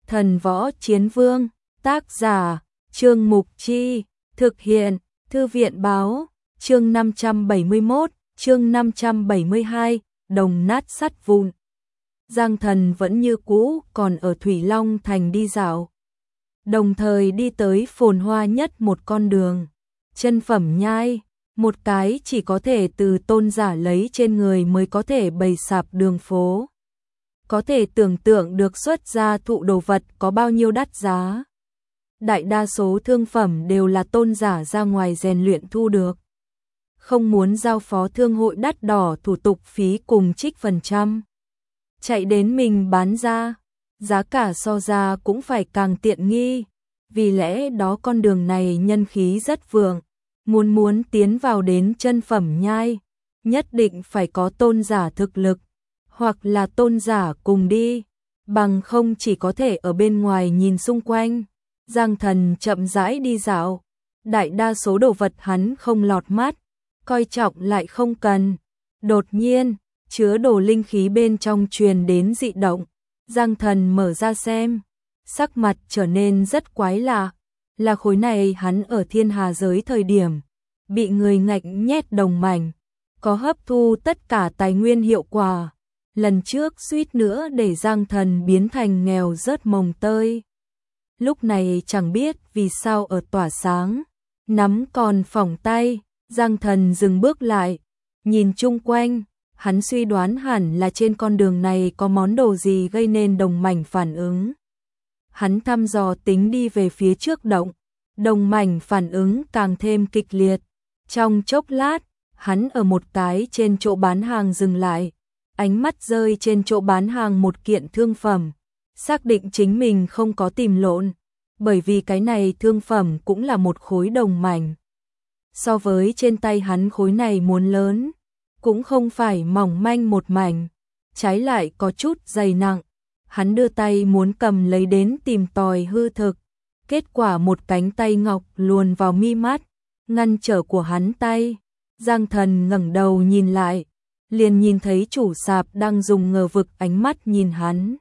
Thần Võ Chiến Vương, tác giả, Trương Mục Chi, thực hiện, Thư viện Báo, chương 571, chương 572, đồng nát sắt vụn. Giang Thần vẫn như cũ còn ở Thủy Long Thành đi dạo, đồng thời đi tới phồn hoa nhất một con đường, chân phẩm nhai, một cái chỉ có thể từ tôn giả lấy trên người mới có thể bày sạp đường phố. Có thể tưởng tượng được xuất ra thụ đồ vật có bao nhiêu đắt giá. Đại đa số thương phẩm đều là tôn giả ra ngoài rèn luyện thu được. Không muốn giao phó thương hội đắt đỏ thủ tục phí cùng trích phần trăm. Chạy đến mình bán ra, giá cả so ra cũng phải càng tiện nghi. Vì lẽ đó con đường này nhân khí rất vượng. Muốn tiến vào đến chân phẩm nhai, nhất định phải có tôn giả thực lực, hoặc là tôn giả cùng đi, bằng không chỉ có thể ở bên ngoài nhìn xung quanh. Giang Thần chậm rãi đi dạo, đại đa số đồ vật hắn không lọt mắt, coi trọng lại không cần. Đột nhiên, chứa đồ linh khí bên trong truyền đến dị động, Giang Thần mở ra xem, sắc mặt trở nên rất quái lạ, là khối này hắn ở Thiên Hà giới thời điểm, bị người ngạnh nhét đồng mảnh, có hấp thu tất cả tài nguyên hiệu quả. Lần trước suýt nữa để Giang Thần biến thành nghèo rớt mồng tơi. Lúc này chẳng biết vì sao ở tỏa sáng, nắm còn phỏng tay, Giang Thần dừng bước lại, nhìn chung quanh, hắn suy đoán hẳn là trên con đường này có món đồ gì gây nên đồng mảnh phản ứng. Hắn thăm dò tính đi về phía trước động, đồng mảnh phản ứng càng thêm kịch liệt. Trong chốc lát, hắn ở một cái trên chỗ bán hàng dừng lại, ánh mắt rơi trên chỗ bán hàng một kiện thương phẩm, xác định chính mình không có tìm lộn, bởi vì cái này thương phẩm cũng là một khối đồng mảnh. So với trên tay hắn khối này muốn lớn, cũng không phải mỏng manh một mảnh, trái lại có chút dày nặng. Hắn đưa tay muốn cầm lấy đến tìm tòi hư thực, kết quả một cánh tay ngọc luồn vào mi mắt, ngăn trở của hắn tay. Giang Thần ngẩng đầu nhìn lại, liền nhìn thấy chủ sạp đang dùng ngờ vực ánh mắt nhìn hắn.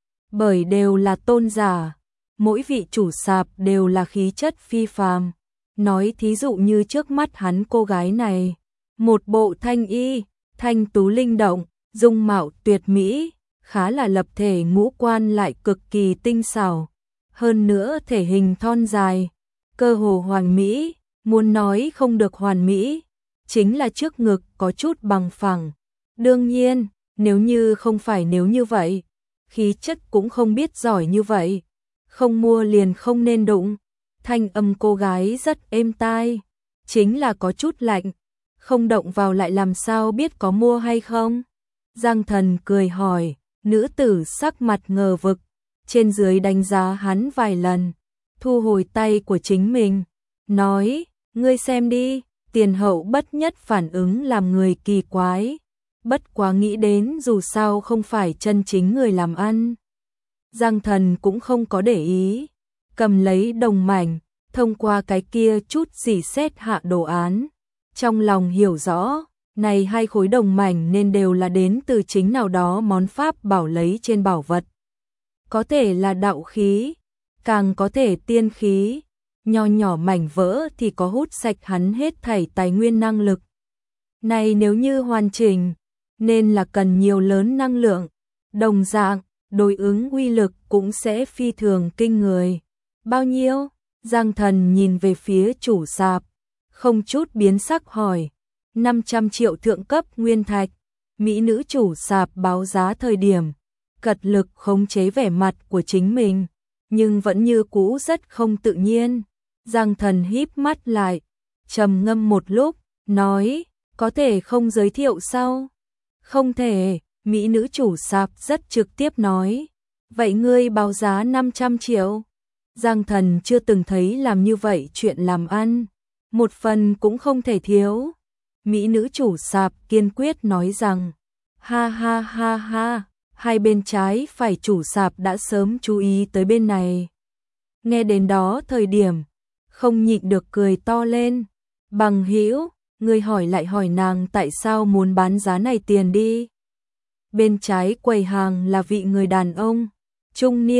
Bởi đều là tôn giả, mỗi vị chủ sạp đều là khí chất phi phàm. Nói thí dụ như trước mắt hắn cô gái này, một bộ thanh y, thanh tú linh động, dung mạo tuyệt mỹ, khá là lập thể ngũ quan lại cực kỳ tinh xảo. Hơn nữa thể hình thon dài, cơ hồ hoàn mỹ, muốn nói không được hoàn mỹ, chính là trước ngực có chút bằng phẳng. Đương nhiên, nếu như không phải nếu như vậy, khí chất cũng không biết giỏi như vậy, không mua liền không nên đụng. Thanh âm cô gái rất êm tai, chính là có chút lạnh, không động vào lại làm sao biết có mua hay không. Giang Thần cười hỏi, nữ tử sắc mặt ngờ vực, trên dưới đánh giá hắn vài lần, thu hồi tay của chính mình, nói, ngươi xem đi. Tiền hậu bất nhất phản ứng làm người kỳ quái, bất quá nghĩ đến dù sao không phải chân chính người làm ăn. Giang Thần cũng không có để ý, cầm lấy đồng mảnh, thông qua cái kia chút dỉ xét hạ đồ án. Trong lòng hiểu rõ, này hai khối đồng mảnh nên đều là đến từ chính nào đó món pháp bảo lấy trên bảo vật. Có thể là đạo khí, càng có thể tiên khí. Nho nhỏ mảnh vỡ thì có hút sạch hắn hết thảy tài nguyên năng lực. Này nếu như hoàn chỉnh, nên là cần nhiều lớn năng lượng, đồng dạng, đối ứng uy lực cũng sẽ phi thường kinh người. Bao nhiêu? Giang Thần nhìn về phía chủ sạp, không chút biến sắc hỏi. 500 triệu thượng cấp nguyên thạch. Mỹ nữ chủ sạp báo giá thời điểm, cật lực khống chế vẻ mặt của chính mình, nhưng vẫn như cũ rất không tự nhiên. Giang Thần híp mắt lại, trầm ngâm một lúc, nói, có thể không giới thiệu sao? Không thể, Mỹ nữ chủ sạp rất trực tiếp nói. Vậy ngươi báo giá 500 triệu? Giang Thần chưa từng thấy làm như vậy chuyện làm ăn, một phần cũng không thể thiếu. Mỹ nữ chủ sạp kiên quyết nói rằng, ha ha ha ha, hai bên trái phải chủ sạp đã sớm chú ý tới bên này. Nghe đến đó thời điểm, không nhịn được cười to lên. Bằng hữu, người hỏi lại hỏi nàng tại sao muốn bán giá này tiền đi. Bên trái quầy hàng là vị người đàn ông, trung niên,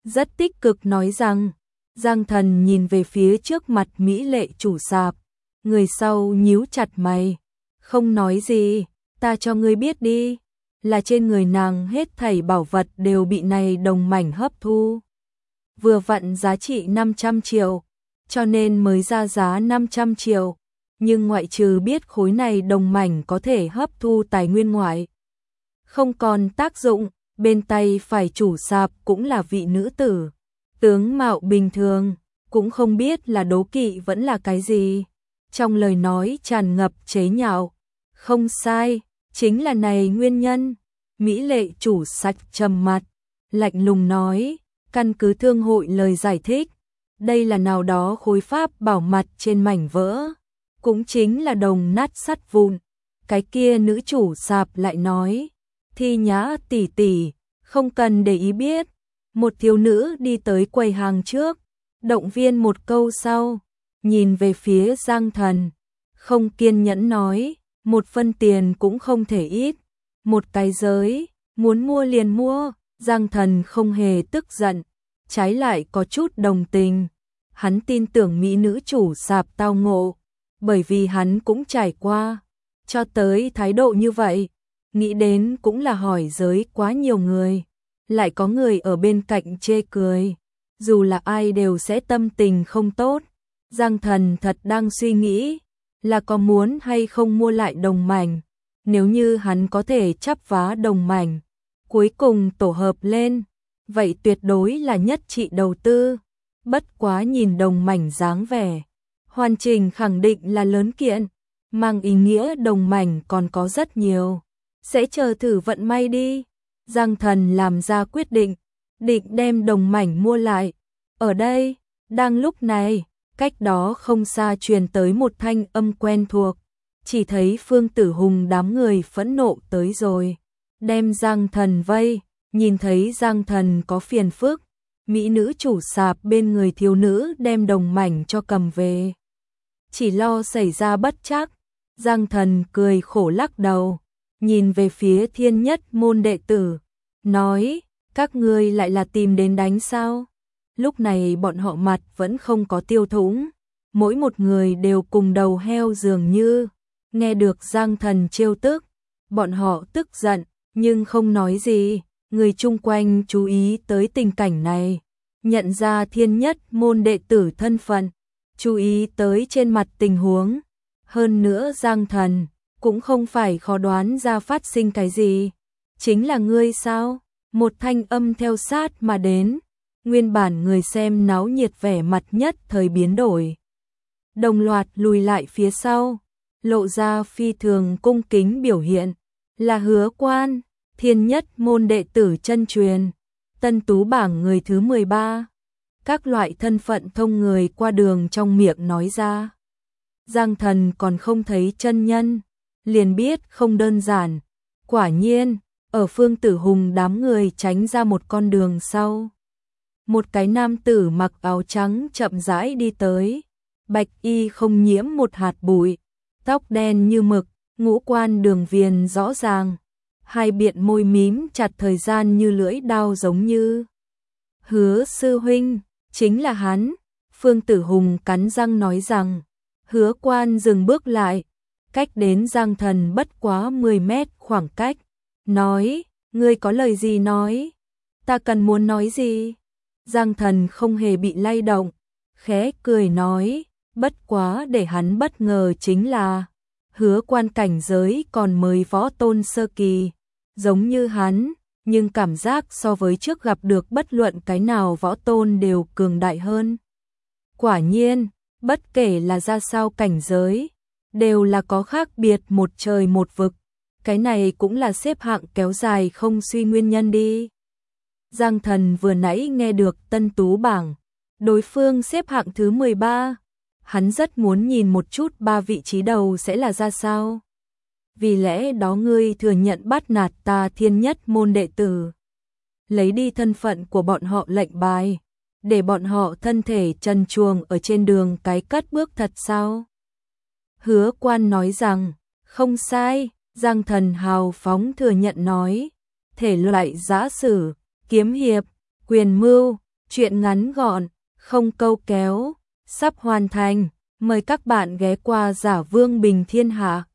rất tích cực nói rằng. Giang Thần nhìn về phía trước mặt mỹ lệ chủ sạp, người sau nhíu chặt mày, không nói gì, ta cho ngươi biết đi, là trên người nàng hết thảy bảo vật đều bị này đồng mảnh hấp thu. Vừa vặn giá trị 500 triệu, cho nên mới ra giá 500 triệu, nhưng ngoại trừ biết khối này đồng mảnh có thể hấp thu tài nguyên ngoại, không còn tác dụng, bên tay phải chủ sạp cũng là vị nữ tử, tướng mạo bình thường, cũng không biết là đố kỵ vẫn là cái gì. Trong lời nói tràn ngập chế nhạo, không sai, chính là này nguyên nhân. Mỹ lệ chủ sạch trầm mặt, lạnh lùng nói, căn cứ thương hội lời giải thích, đây là nào đó khối pháp bảo mặt trên mảnh vỡ, cũng chính là đồng nát sắt vụn. Cái kia nữ chủ sạp lại nói, Thi Nhã tỷ tỷ, không cần để ý biết. Một thiếu nữ đi tới quầy hàng trước, động viên một câu sau, nhìn về phía Giang Thần, không kiên nhẫn nói, một phân tiền cũng không thể ít, một cái giới, muốn mua liền mua. Giang Thần không hề tức giận, trái lại có chút đồng tình, hắn tin tưởng mỹ nữ chủ sạp tao ngộ, bởi vì hắn cũng trải qua, cho tới thái độ như vậy, nghĩ đến cũng là hỏi giới quá nhiều người. Lại có người ở bên cạnh chê cười, dù là ai đều sẽ tâm tình không tốt. Giang Thần thật đang suy nghĩ, là có muốn hay không mua lại đồng mảnh, nếu như hắn có thể chắp vá đồng mảnh, cuối cùng tổ hợp lên, vậy tuyệt đối là nhất trị đầu tư. Bất quá nhìn đồng mảnh dáng vẻ, hoàn chỉnh khẳng định là lớn kiện, mang ý nghĩa đồng mảnh còn có rất nhiều, sẽ chờ thử vận may đi. Giang Thần làm ra quyết định, định đem đồng mảnh mua lại. Ở đây, đang lúc này, cách đó không xa truyền tới một thanh âm quen thuộc, chỉ thấy Phương Tử Hùng đám người phẫn nộ tới rồi, đem Giang Thần vây, nhìn thấy Giang Thần có phiền phức, mỹ nữ chủ sạp bên người thiếu nữ đem đồng mảnh cho cầm về. Chỉ lo xảy ra bất trắc, Giang Thần cười khổ lắc đầu, nhìn về phía Thiên Nhất môn đệ tử, nói, các ngươi lại là tìm đến đánh sao? Lúc này bọn họ mặt vẫn không có tiêu thủng, mỗi một người đều cùng đầu heo dường như, nghe được Giang Thần trêu tức, bọn họ tức giận, nhưng không nói gì, người chung quanh chú ý tới tình cảnh này, nhận ra Thiên Nhất môn đệ tử thân phận, chú ý tới trên mặt tình huống, hơn nữa Giang Thần cũng không phải khó đoán ra phát sinh cái gì. Chính là ngươi sao? Một thanh âm theo sát mà đến, nguyên bản người xem náo nhiệt vẻ mặt nhất thời biến đổi. Đồng loạt lùi lại phía sau, lộ ra phi thường cung kính biểu hiện, là Hứa Quan, Thiên Nhất môn đệ tử chân truyền, Tân Tú bảng người thứ 13. Các loại thân phận thông người qua đường trong miệng nói ra. Giang Thần còn không thấy chân nhân, liền biết không đơn giản. Quả nhiên, ở Phương Tử Hùng đám người tránh ra một con đường sau. Một cái nam tử mặc áo trắng chậm rãi đi tới, bạch y không nhiễm một hạt bụi, tóc đen như mực, ngũ quan đường viền rõ ràng, hai biện môi mím chặt thời gian như lưỡi dao giống như. Hứa sư huynh, chính là hắn. Phương Tử Hùng cắn răng nói rằng. Hứa Quan dừng bước lại, cách đến Giang Thần bất quá 10 mét khoảng cách, nói, ngươi có lời gì nói, ta cần muốn nói gì. Giang Thần không hề bị lay động, khẽ cười nói, bất quá để hắn bất ngờ chính là, Hứa Quan cảnh giới còn mới võ tôn sơ kỳ, giống như hắn, nhưng cảm giác so với trước gặp được bất luận cái nào võ tôn đều cường đại hơn. Quả nhiên, bất kể là ra sao cảnh giới, đều là có khác biệt một trời một vực, cái này cũng là xếp hạng kéo dài không suy nguyên nhân đi. Giang Thần vừa nãy nghe được Tân Tú bảng, đối phương xếp hạng thứ 13, hắn rất muốn nhìn một chút ba vị trí đầu sẽ là ra sao. Vì lẽ đó ngươi thừa nhận bắt nạt ta Thiên Nhất môn đệ tử, lấy đi thân phận của bọn họ lệnh bài, để bọn họ thân thể trần truồng ở trên đường cái cất bước thật sao? Hứa Quan nói rằng, không sai. Giang Thần hào phóng thừa nhận nói, thể loại giã sử, kiếm hiệp, quyền mưu, Chuyện ngắn gọn, không câu kéo, sắp hoàn thành. Mời các bạn ghé qua Giả Vương Bình Thiên Hạ.